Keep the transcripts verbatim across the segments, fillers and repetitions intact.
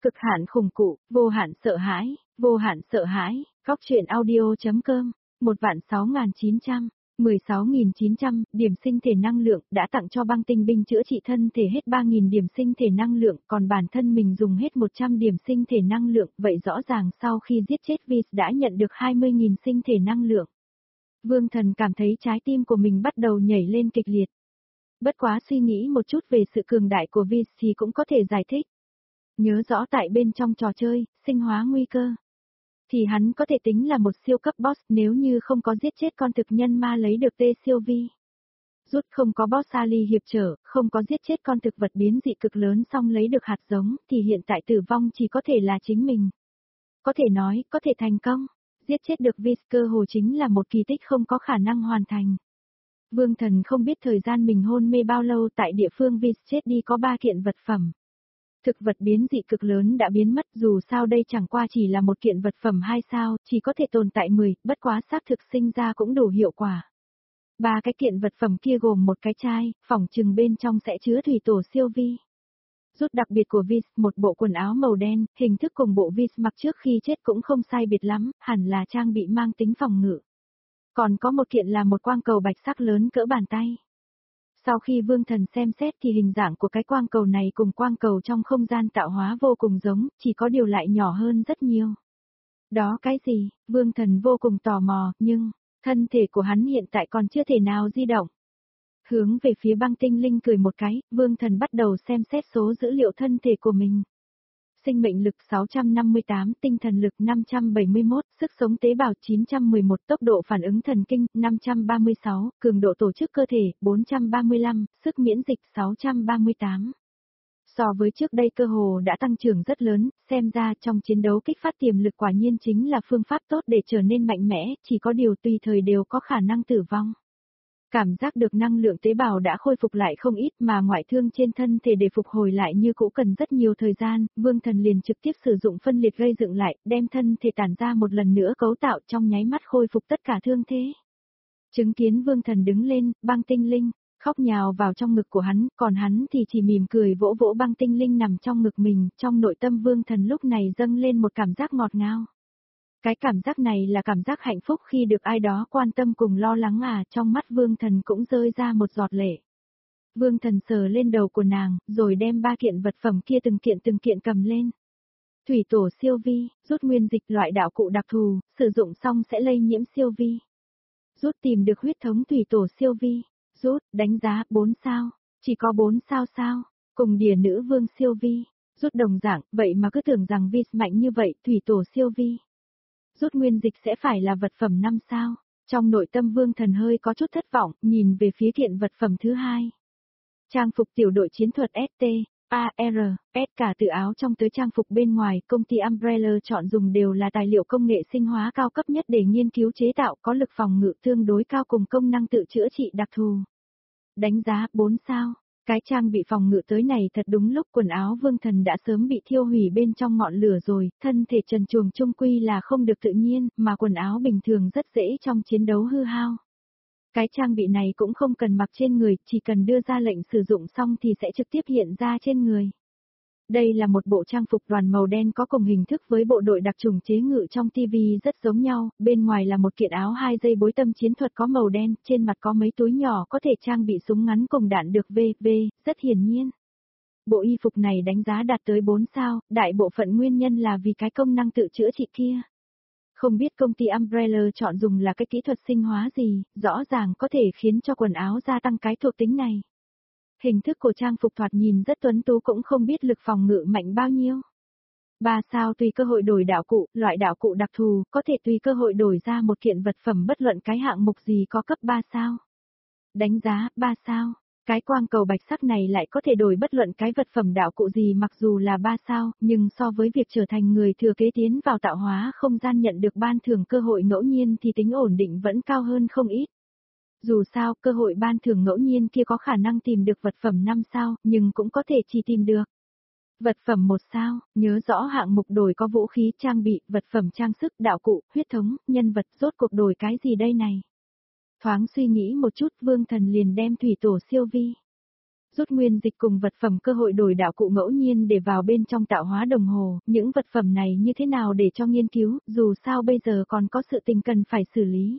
Cực hạn khủng cụ, vô hạn sợ hãi, vô hạn sợ hãi, góc truyện audio.com, một vạn sáu nghìn chín trăm, mười sáu nghìn chín trăm, điểm sinh thể năng lượng, đã tặng cho băng tinh binh chữa trị thân thể hết ba nghìn điểm sinh thể năng lượng, còn bản thân mình dùng hết một trăm điểm sinh thể năng lượng, vậy rõ ràng sau khi giết chết Vis đã nhận được hai mươi nghìn sinh thể năng lượng. Vương Thần cảm thấy trái tim của mình bắt đầu nhảy lên kịch liệt. Bất quá suy nghĩ một chút về sự cường đại của Vis thì cũng có thể giải thích. Nhớ rõ tại bên trong trò chơi, sinh hóa nguy cơ. Thì hắn có thể tính là một siêu cấp boss nếu như không có giết chết con thực nhân ma lấy được tê siêu vi. Rút không có boss Ali hiệp trở, không có giết chết con thực vật biến dị cực lớn xong lấy được hạt giống, thì hiện tại tử vong chỉ có thể là chính mình. Có thể nói, có thể thành công. Giết chết được Vis cơ hồ chính là một kỳ tích không có khả năng hoàn thành. Vương Thần không biết thời gian mình hôn mê bao lâu, tại địa phương Vis chết đi có ba kiện vật phẩm. Thực vật biến dị cực lớn đã biến mất, dù sao đây chẳng qua chỉ là một kiện vật phẩm hai sao, chỉ có thể tồn tại mười, bất quá xác thực sinh ra cũng đủ hiệu quả. Ba cái kiện vật phẩm kia gồm một cái chai, phỏng chừng bên trong sẽ chứa thủy tổ siêu vi. Rút đặc biệt của Vis, một bộ quần áo màu đen, hình thức cùng bộ Vis mặc trước khi chết cũng không sai biệt lắm, hẳn là trang bị mang tính phòng ngự. Còn có một kiện là một quang cầu bạch sắc lớn cỡ bàn tay. Sau khi Vương Thần xem xét thì hình dạng của cái quang cầu này cùng quang cầu trong không gian tạo hóa vô cùng giống, chỉ có điều lại nhỏ hơn rất nhiều. Đó cái gì? Vương Thần vô cùng tò mò, nhưng, thân thể của hắn hiện tại còn chưa thể nào di động. Hướng về phía băng tinh linh cười một cái, Vương Thần bắt đầu xem xét số dữ liệu thân thể của mình. Sinh mệnh lực sáu trăm năm mươi tám, tinh thần lực năm trăm bảy mươi mốt, sức sống tế bào chín trăm mười một, tốc độ phản ứng thần kinh năm trăm ba mươi sáu, cường độ tổ chức cơ thể bốn trăm ba mươi lăm, sức miễn dịch sáu trăm ba mươi tám. So với trước đây cơ hồ đã tăng trưởng rất lớn, xem ra trong chiến đấu kích phát tiềm lực quả nhiên chính là phương pháp tốt để trở nên mạnh mẽ, chỉ có điều tùy thời đều có khả năng tử vong. Cảm giác được năng lượng tế bào đã khôi phục lại không ít mà ngoại thương trên thân thể để phục hồi lại như cũ cần rất nhiều thời gian, Vương Thần liền trực tiếp sử dụng phân liệt gây dựng lại, đem thân thể tản ra một lần nữa cấu tạo trong nháy mắt khôi phục tất cả thương thế. Chứng kiến Vương Thần đứng lên, băng tinh linh, khóc nhào vào trong ngực của hắn, còn hắn thì chỉ mỉm cười vỗ vỗ băng tinh linh nằm trong ngực mình, trong nội tâm Vương Thần lúc này dâng lên một cảm giác ngọt ngào. Cái cảm giác này là cảm giác hạnh phúc khi được ai đó quan tâm cùng lo lắng à, trong mắt Vương Thần cũng rơi ra một giọt lệ. Vương Thần sờ lên đầu của nàng, rồi đem ba kiện vật phẩm kia từng kiện từng kiện cầm lên. Thủy tổ siêu vi, rút nguyên dịch loại đạo cụ đặc thù, sử dụng xong sẽ lây nhiễm siêu vi. Rút tìm được huyết thống thủy tổ siêu vi, rút, đánh giá bốn sao, chỉ có bốn sao sao, cùng đỉa nữ vương siêu vi, rút đồng dạng, vậy mà cứ tưởng rằng Vis mạnh như vậy, thủy tổ siêu vi. Rút nguyên dịch sẽ phải là vật phẩm năm sao. Trong nội tâm Vương Thần hơi có chút thất vọng, nhìn về phía kiện vật phẩm thứ hai. Trang phục tiểu đội chiến thuật ét tê, a rờ, S cả từ áo trong tới trang phục bên ngoài, công ty Umbrella chọn dùng đều là tài liệu công nghệ sinh hóa cao cấp nhất để nghiên cứu chế tạo, có lực phòng ngự tương đối cao cùng công năng tự chữa trị đặc thù. Đánh giá bốn sao. Cái trang bị phòng ngự tới này thật đúng lúc quần áo Vương Thần đã sớm bị thiêu hủy bên trong ngọn lửa rồi, thân thể trần truồng chung quy là không được tự nhiên, mà quần áo bình thường rất dễ trong chiến đấu hư hao. Cái trang bị này cũng không cần mặc trên người, chỉ cần đưa ra lệnh sử dụng xong thì sẽ trực tiếp hiện ra trên người. Đây là một bộ trang phục đoàn màu đen có cùng hình thức với bộ đội đặc trùng chế ngự trong ti vi rất giống nhau, bên ngoài là một kiện áo hai dây bối tâm chiến thuật có màu đen, trên mặt có mấy túi nhỏ có thể trang bị súng ngắn cùng đạn được vê vê, rất hiển nhiên. Bộ y phục này đánh giá đạt tới bốn sao, đại bộ phận nguyên nhân là vì cái công năng tự chữa trị kia. Không biết công ty Umbrella chọn dùng là cái kỹ thuật sinh hóa gì, rõ ràng có thể khiến cho quần áo gia tăng cái thuộc tính này. Hình thức của trang phục thoạt nhìn rất tuấn tú cũng không biết lực phòng ngự mạnh bao nhiêu. Ba sao tùy cơ hội đổi đạo cụ, loại đạo cụ đặc thù, có thể tùy cơ hội đổi ra một kiện vật phẩm bất luận cái hạng mục gì có cấp ba sao. Đánh giá, ba sao. Cái quang cầu bạch sắc này lại có thể đổi bất luận cái vật phẩm đạo cụ gì mặc dù là ba sao, nhưng so với việc trở thành người thừa kế tiến vào tạo hóa không gian nhận được ban thưởng cơ hội ngẫu nhiên thì tính ổn định vẫn cao hơn không ít. Dù sao, cơ hội ban thưởng ngẫu nhiên kia có khả năng tìm được vật phẩm năm sao, nhưng cũng có thể chỉ tìm được vật phẩm một sao, nhớ rõ hạng mục đổi có vũ khí, trang bị, vật phẩm trang sức, đạo cụ, huyết thống, nhân vật, rốt cuộc đổi cái gì đây này? Thoáng suy nghĩ một chút, Vương Thần liền đem thủy tổ siêu vi Rút nguyên dịch cùng vật phẩm cơ hội đổi đạo cụ ngẫu nhiên để vào bên trong tạo hóa đồng hồ, những vật phẩm này như thế nào để cho nghiên cứu, dù sao bây giờ còn có sự tình cần phải xử lý.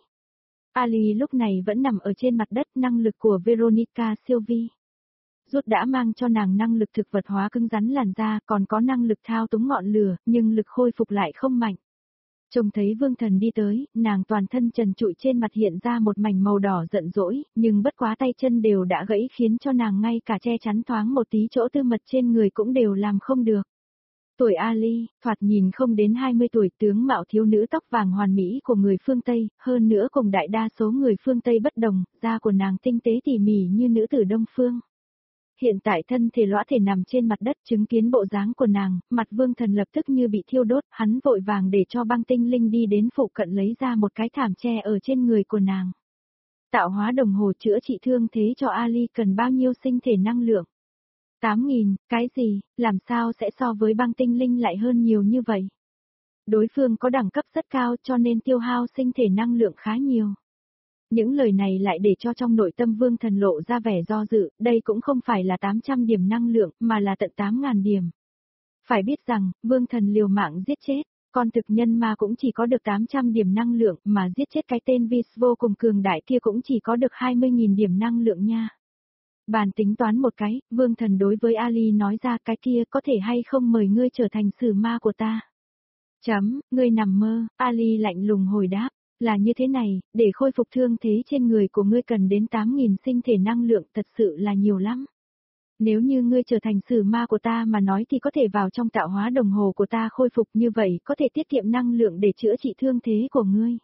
Ali lúc này vẫn nằm ở trên mặt đất, năng lực của Veronica Sylvie. Rút đã mang cho nàng năng lực thực vật hóa cứng rắn làn da, còn có năng lực thao túng ngọn lửa, nhưng lực khôi phục lại không mạnh. Trông thấy Vương Thần đi tới, nàng toàn thân trần trụi trên mặt hiện ra một mảnh màu đỏ giận dỗi, nhưng bất quá tay chân đều đã gãy khiến cho nàng ngay cả che chắn thoáng một tí chỗ tư mật trên người cũng đều làm không được. Tuổi Ali, thoạt nhìn không đến hai mươi tuổi, tướng mạo thiếu nữ tóc vàng hoàn mỹ của người phương Tây, hơn nữa cùng đại đa số người phương Tây bất đồng, da của nàng tinh tế tỉ mỉ như nữ tử Đông Phương. Hiện tại thân thể lõa thể nằm trên mặt đất, chứng kiến bộ dáng của nàng, mặt Vương Thần lập tức như bị thiêu đốt, hắn vội vàng để cho băng tinh linh đi đến phụ cận lấy ra một cái thảm che ở trên người của nàng. Tạo hóa đồng hồ chữa trị thương thế cho Ali cần bao nhiêu sinh thể năng lượng? tám nghìn, cái gì, làm sao sẽ so với băng tinh linh lại hơn nhiều như vậy? Đối phương có đẳng cấp rất cao cho nên tiêu hao sinh thể năng lượng khá nhiều. Những lời này lại để cho trong nội tâm Vương Thần lộ ra vẻ do dự, đây cũng không phải là tám trăm điểm năng lượng, mà là tận tám nghìn điểm. Phải biết rằng, Vương Thần liều mạng giết chết, con thực nhân ma cũng chỉ có được tám trăm điểm năng lượng, mà giết chết cái tên Vis vô cùng cường đại kia cũng chỉ có được hai mươi nghìn điểm năng lượng nha. Bàn tính toán một cái, Vương Thần đối với Ali nói ra cái kia có thể hay không mời ngươi trở thành sử ma của ta. Chấm, ngươi nằm mơ, Ali lạnh lùng hồi đáp. Là như thế này, để khôi phục thương thế trên người của ngươi cần đến tám nghìn sinh thể năng lượng, thật sự là nhiều lắm. Nếu như ngươi trở thành sử ma của ta mà nói thì có thể vào trong tạo hóa đồng hồ của ta khôi phục, như vậy có thể tiết kiệm năng lượng để chữa trị thương thế của ngươi.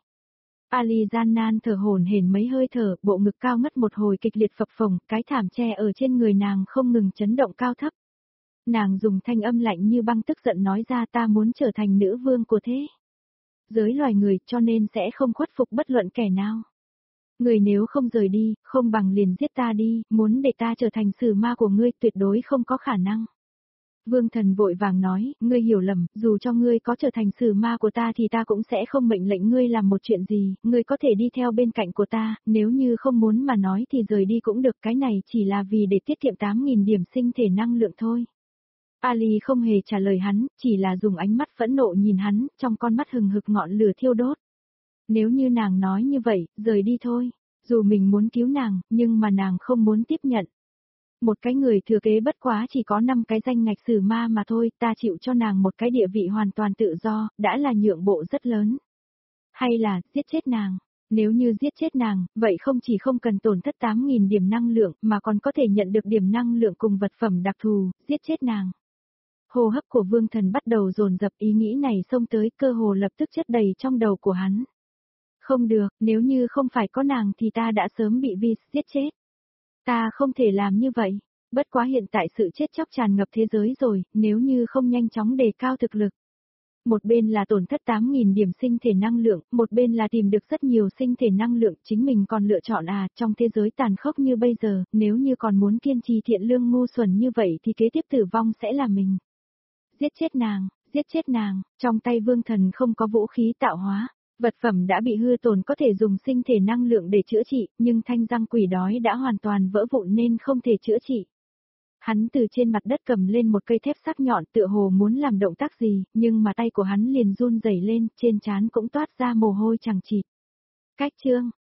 Ali gian nan thở hổn hển mấy hơi thở, bộ ngực cao ngất một hồi kịch liệt phập phồng, cái thảm che ở trên người nàng không ngừng chấn động cao thấp. Nàng dùng thanh âm lạnh như băng tức giận nói ra, ta muốn trở thành nữ vương của thế giới loài người, cho nên sẽ không khuất phục bất luận kẻ nào. Người nếu không rời đi, không bằng liền giết ta đi, muốn để ta trở thành sử ma của ngươi tuyệt đối không có khả năng. Vương Thần vội vàng nói, ngươi hiểu lầm, dù cho ngươi có trở thành sử ma của ta thì ta cũng sẽ không mệnh lệnh ngươi làm một chuyện gì, ngươi có thể đi theo bên cạnh của ta, nếu như không muốn mà nói thì rời đi cũng được, cái này chỉ là vì để tiết kiệm tám nghìn điểm sinh thể năng lượng thôi. Ali không hề trả lời hắn, chỉ là dùng ánh mắt phẫn nộ nhìn hắn, trong con mắt hừng hực ngọn lửa thiêu đốt. Nếu như nàng nói như vậy, rời đi thôi. Dù mình muốn cứu nàng, nhưng mà nàng không muốn tiếp nhận. Một cái người thừa kế bất quá chỉ có năm cái danh ngạch sử ma mà thôi, ta chịu cho nàng một cái địa vị hoàn toàn tự do, đã là nhượng bộ rất lớn. Hay là, giết chết nàng. Nếu như giết chết nàng, vậy không chỉ không cần tổn thất tám nghìn điểm năng lượng, mà còn có thể nhận được điểm năng lượng cùng vật phẩm đặc thù, giết chết nàng. Hô hấp của Vương Thần bắt đầu dồn dập, ý nghĩ này xông tới, cơ hồ lập tức chất đầy trong đầu của hắn. Không được, nếu như không phải có nàng thì ta đã sớm bị Vis giết chết. Ta không thể làm như vậy, bất quá hiện tại sự chết chóc tràn ngập thế giới rồi, nếu như không nhanh chóng đề cao thực lực. Một bên là tổn thất tám nghìn điểm sinh thể năng lượng, một bên là tìm được rất nhiều sinh thể năng lượng, chính mình còn lựa chọn à, trong thế giới tàn khốc như bây giờ, nếu như còn muốn kiên trì thiện lương ngu xuẩn như vậy thì kế tiếp tử vong sẽ là mình. Giết chết nàng, giết chết nàng, trong tay Vương Thần không có vũ khí tạo hóa, vật phẩm đã bị hư tổn có thể dùng sinh thể năng lượng để chữa trị, nhưng thanh răng quỷ đói đã hoàn toàn vỡ vụn nên không thể chữa trị. Hắn từ trên mặt đất cầm lên một cây thép sắc nhọn tựa hồ muốn làm động tác gì, nhưng mà tay của hắn liền run rẩy lên, trên trán cũng toát ra mồ hôi chằng chịt. Cách chương